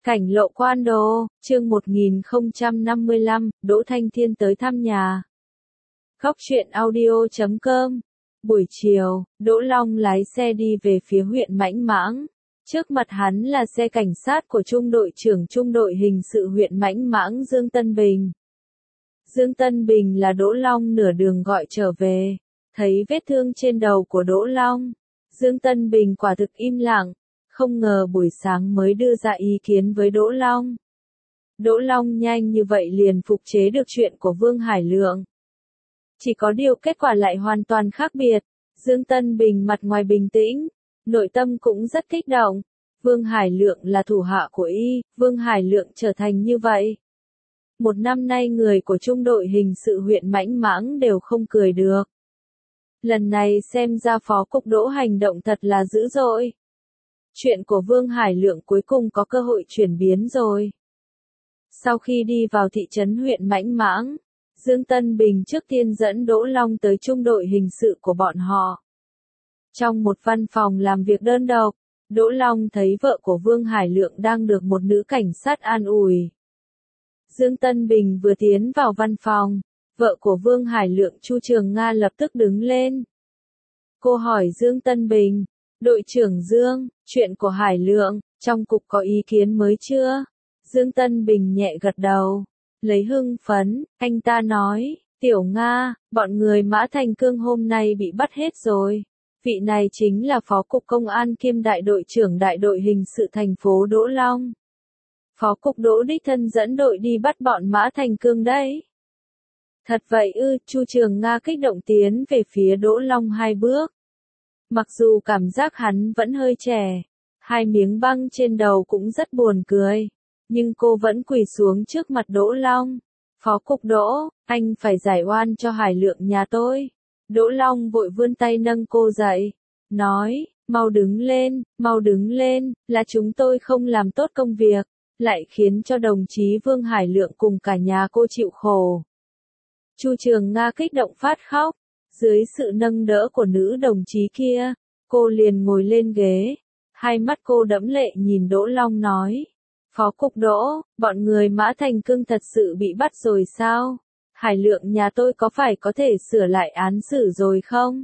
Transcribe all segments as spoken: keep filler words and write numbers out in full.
Cảnh Lộ Quan Đồ, chương một nghìn không trăm năm mươi lăm, Đỗ Thanh Thiên tới thăm nhà. Góc truyện audio chấm com. Buổi chiều, Đỗ Long lái xe đi về phía huyện Mãnh Mãng. Trước mặt hắn là xe cảnh sát của trung đội trưởng trung đội hình sự huyện Mãnh Mãng Dương Tân Bình. Dương Tân Bình là Đỗ Long nửa đường gọi trở về. Thấy vết thương trên đầu của Đỗ Long, Dương Tân Bình quả thực im lặng. Không ngờ buổi sáng mới đưa ra ý kiến với Đỗ Long. Đỗ Long nhanh như vậy liền phục chế được chuyện của Vương Hải Lượng. Chỉ có điều kết quả lại hoàn toàn khác biệt. Dương Tân Bình mặt ngoài bình tĩnh, nội tâm cũng rất kích động. Vương Hải Lượng là thủ hạ của y, Vương Hải Lượng trở thành như vậy. Một năm nay người của trung đội hình sự huyện Mãnh Mãng đều không cười được. Lần này xem ra phó cục Đỗ hành động thật là dữ dội. Chuyện của Vương Hải Lượng cuối cùng có cơ hội chuyển biến rồi. Sau khi đi vào thị trấn huyện Mãnh Mãng, Dương Tân Bình trước tiên dẫn Đỗ Long tới trung đội hình sự của bọn họ. Trong một văn phòng làm việc đơn độc, Đỗ Long thấy vợ của Vương Hải Lượng đang được một nữ cảnh sát an ủi. Dương Tân Bình vừa tiến vào văn phòng, vợ của Vương Hải Lượng Chu Trường Nga lập tức đứng lên. Cô hỏi Dương Tân Bình, đội trưởng Dương, chuyện của Hải Lượng, trong cục có ý kiến mới chưa? Dương Tân Bình nhẹ gật đầu, lấy hưng phấn, anh ta nói, Tiểu Nga, bọn người Mã Thành Cương hôm nay bị bắt hết rồi. Vị này chính là phó cục công an kiêm đại đội trưởng đại đội hình sự thành phố Đỗ Long. Phó cục Đỗ đích thân dẫn đội đi bắt bọn Mã Thành Cương đấy. Thật vậy ư, Chu Trường Nga kích động tiến về phía Đỗ Long hai bước. Mặc dù cảm giác hắn vẫn hơi trẻ, hai miếng băng trên đầu cũng rất buồn cười, nhưng cô vẫn quỳ xuống trước mặt Đỗ Long. Phó cục Đỗ, anh phải giải oan cho Hải Lượng nhà tôi. Đỗ Long vội vươn tay nâng cô dậy, nói, mau đứng lên, mau đứng lên, là chúng tôi không làm tốt công việc, lại khiến cho đồng chí Vương Hải Lượng cùng cả nhà cô chịu khổ. Chu Trường Nga kích động phát khóc. Dưới sự nâng đỡ của nữ đồng chí kia, cô liền ngồi lên ghế, hai mắt cô đẫm lệ nhìn Đỗ Long nói, Phó cục Đỗ, bọn người Mã Thành Cương thật sự bị bắt rồi sao? Hải Lượng nhà tôi có phải có thể sửa lại án xử rồi không?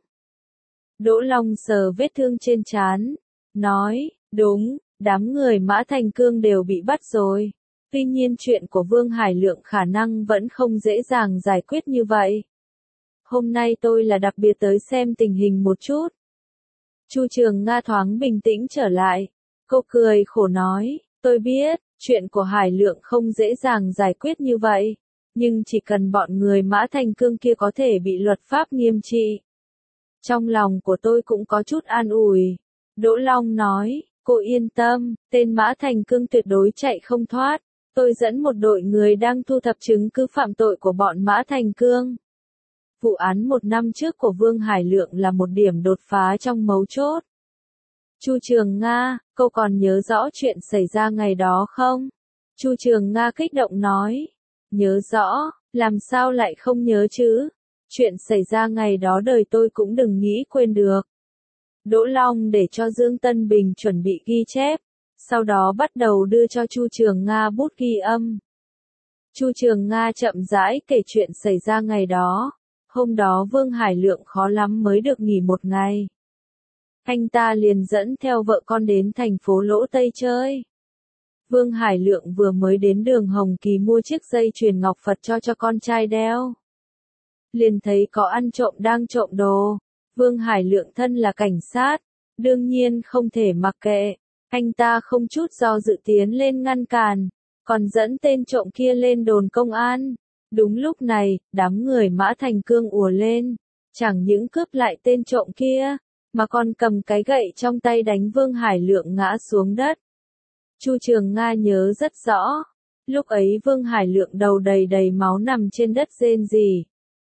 Đỗ Long sờ vết thương trên trán, nói, đúng, đám người Mã Thành Cương đều bị bắt rồi. Tuy nhiên chuyện của Vương Hải Lượng khả năng vẫn không dễ dàng giải quyết như vậy. Hôm nay tôi là đặc biệt tới xem tình hình một chút. Chu Trường Nga thoáng bình tĩnh trở lại. Cô cười khổ nói, tôi biết, chuyện của Hải Lượng không dễ dàng giải quyết như vậy. Nhưng chỉ cần bọn người Mã Thành Cương kia có thể bị luật pháp nghiêm trị. Trong lòng của tôi cũng có chút an ủi. Đỗ Long nói, cô yên tâm, tên Mã Thành Cương tuyệt đối chạy không thoát. Tôi dẫn một đội người đang thu thập chứng cứ phạm tội của bọn Mã Thành Cương. Vụ án một năm trước của Vương Hải Lượng là một điểm đột phá trong mấu chốt. Chu Trường Nga, cô còn nhớ rõ chuyện xảy ra ngày đó không? Chu Trường Nga kích động nói. Nhớ rõ, làm sao lại không nhớ chứ? Chuyện xảy ra ngày đó đời tôi cũng đừng nghĩ quên được. Đỗ Long để cho Dương Tân Bình chuẩn bị ghi chép, sau đó bắt đầu đưa cho Chu Trường Nga bút ghi âm. Chu Trường Nga chậm rãi kể chuyện xảy ra ngày đó. Hôm đó Vương Hải Lượng khó lắm mới được nghỉ một ngày. Anh ta liền dẫn theo vợ con đến thành phố Lỗ Tây chơi. Vương Hải Lượng vừa mới đến đường Hồng Kỳ mua chiếc dây chuyền ngọc Phật cho cho con trai đeo. Liền thấy có ăn trộm đang trộm đồ. Vương Hải Lượng thân là cảnh sát, đương nhiên không thể mặc kệ. Anh ta không chút do dự tiến lên ngăn cản, còn dẫn tên trộm kia lên đồn công an. Đúng lúc này, đám người Mã Thành Cương ùa lên, chẳng những cướp lại tên trộm kia, mà còn cầm cái gậy trong tay đánh Vương Hải Lượng ngã xuống đất. Chu Trường Nga nhớ rất rõ, lúc ấy Vương Hải Lượng đầu đầy đầy máu nằm trên đất rên rỉ.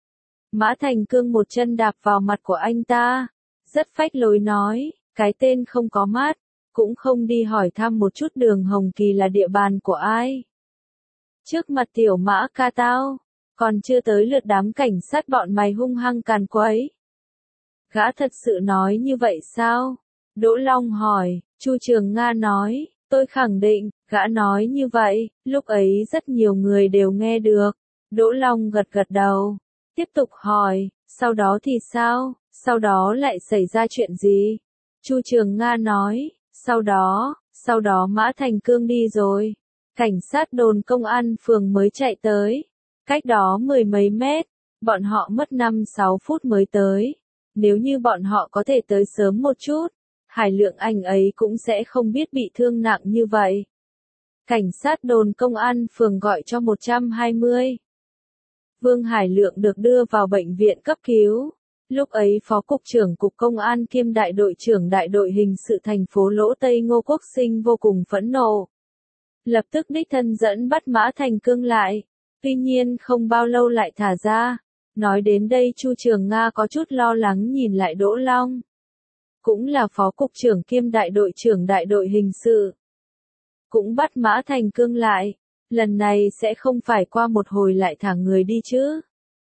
Mã Thành Cương một chân đạp vào mặt của anh ta, rất phách lối nói, cái tên không có mắt, cũng không đi hỏi thăm một chút đường Hồng Kỳ là địa bàn của ai. Trước mặt tiểu Mã ca tao, còn chưa tới lượt đám cảnh sát bọn mày hung hăng càn quấy. Gã thật sự nói như vậy sao? Đỗ Long hỏi, Chu Trường Nga nói, Tôi khẳng định, gã nói như vậy, lúc ấy rất nhiều người đều nghe được. Đỗ Long gật gật đầu, tiếp tục hỏi, sau đó thì sao, sau đó lại xảy ra chuyện gì? Chu Trường Nga nói, sau đó, sau đó Mã Thành Cương đi rồi. Cảnh sát đồn công an phường mới chạy tới. Cách đó mười mấy mét, bọn họ mất năm sáu phút mới tới. Nếu như bọn họ có thể tới sớm một chút, Hải Lượng anh ấy cũng sẽ không biết bị thương nặng như vậy. Cảnh sát đồn công an phường gọi cho một trăm hai mươi. Vương Hải Lượng được đưa vào bệnh viện cấp cứu. Lúc ấy Phó Cục trưởng Cục Công an kiêm Đại đội trưởng Đại đội Hình sự thành phố Lỗ Tây Ngô Quốc Sinh vô cùng phẫn nộ. Lập tức đích thân dẫn bắt Mã Thành Cương lại. Tuy nhiên không bao lâu lại thả ra. Nói đến đây Chu Trường Nga có chút lo lắng nhìn lại Đỗ Long. Cũng là Phó Cục trưởng kiêm Đại đội trưởng Đại đội Hình sự. Cũng bắt Mã Thành Cương lại. Lần này sẽ không phải qua một hồi lại thả người đi chứ.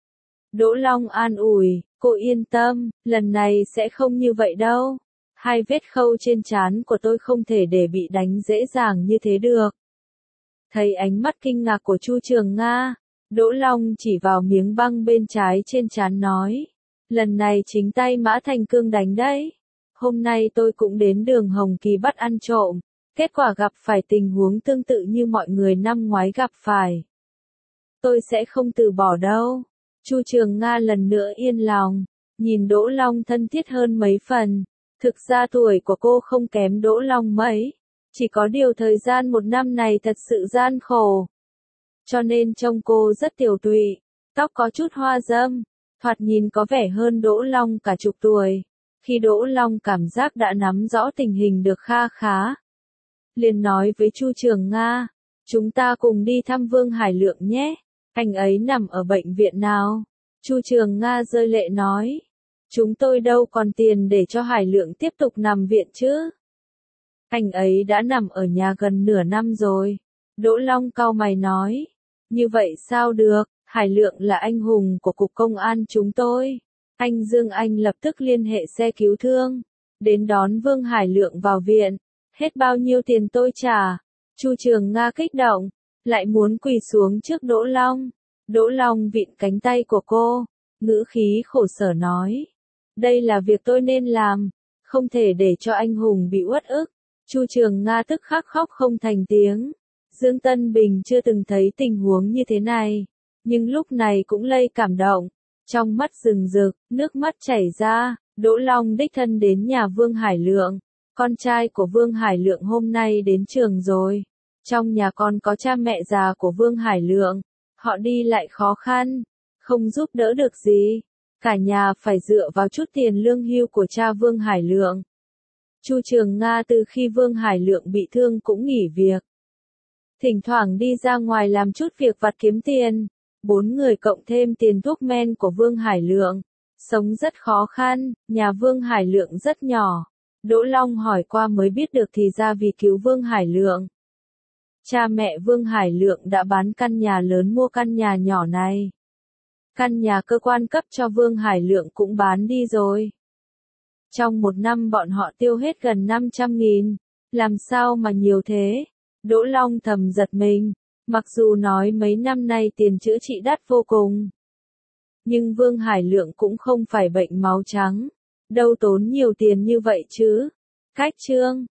Đỗ Long an ủi, cô yên tâm, lần này sẽ không như vậy đâu. Hai vết khâu trên trán của tôi không thể để bị đánh dễ dàng như thế được. Thấy ánh mắt kinh ngạc của Chu Trường Nga, Đỗ Long chỉ vào miếng băng bên trái trên trán nói. Lần này chính tay Mã Thành Cương đánh đấy. Hôm nay tôi cũng đến đường Hồng Kỳ bắt ăn trộm. Kết quả gặp phải tình huống tương tự như mọi người năm ngoái gặp phải. Tôi sẽ không từ bỏ đâu. Chu Trường Nga lần nữa yên lòng, nhìn Đỗ Long thân thiết hơn mấy phần. Thực ra tuổi của cô không kém Đỗ Long mấy. Chỉ có điều thời gian một năm này thật sự gian khổ. Cho nên trông cô rất tiểu tụy, tóc có chút hoa râm, thoạt nhìn có vẻ hơn Đỗ Long cả chục tuổi. Khi Đỗ Long cảm giác đã nắm rõ tình hình được kha khá, liền nói với Chu Trường Nga, chúng ta cùng đi thăm Vương Hải Lượng nhé, anh ấy nằm ở bệnh viện nào? Chu Trường Nga rơi lệ nói, chúng tôi đâu còn tiền để cho Hải Lượng tiếp tục nằm viện chứ? Anh ấy đã nằm ở nhà gần nửa năm rồi. Đỗ Long cau mày nói, như vậy sao được, Hải Lượng là anh hùng của Cục Công an chúng tôi. Anh Dương Anh lập tức liên hệ xe cứu thương, đến đón Vương Hải Lượng vào viện. Hết bao nhiêu tiền tôi trả? Chu Trường Nga kích động, lại muốn quỳ xuống trước Đỗ Long. Đỗ Long vịn cánh tay của cô, ngữ khí khổ sở nói. Đây là việc tôi nên làm, không thể để cho anh hùng bị uất ức. Chu Trường Nga tức khắc khóc không thành tiếng. Dương Tân Bình chưa từng thấy tình huống như thế này, nhưng lúc này cũng lây cảm động. Trong mắt rừng rực, nước mắt chảy ra, Đỗ Long đích thân đến nhà Vương Hải Lượng. Con trai của Vương Hải Lượng hôm nay đến trường rồi. Trong nhà con có cha mẹ già của Vương Hải Lượng. Họ đi lại khó khăn, không giúp đỡ được gì. Cả nhà phải dựa vào chút tiền lương hưu của cha Vương Hải Lượng. Chu Trường Nga từ khi Vương Hải Lượng bị thương cũng nghỉ việc. Thỉnh thoảng đi ra ngoài làm chút việc vặt kiếm tiền. Bốn người cộng thêm tiền thuốc men của Vương Hải Lượng. Sống rất khó khăn, nhà Vương Hải Lượng rất nhỏ. Đỗ Long hỏi qua mới biết được thì ra vì cứu Vương Hải Lượng. Cha mẹ Vương Hải Lượng đã bán căn nhà lớn mua căn nhà nhỏ này. Căn nhà cơ quan cấp cho Vương Hải Lượng cũng bán đi rồi. Trong một năm bọn họ tiêu hết gần năm trăm nghìn. Làm sao mà nhiều thế? Đỗ Long thầm giật mình. Mặc dù nói mấy năm nay tiền chữa trị đắt vô cùng. Nhưng Vương Hải Lượng cũng không phải bệnh máu trắng. Đâu tốn nhiều tiền như vậy chứ. Cách chương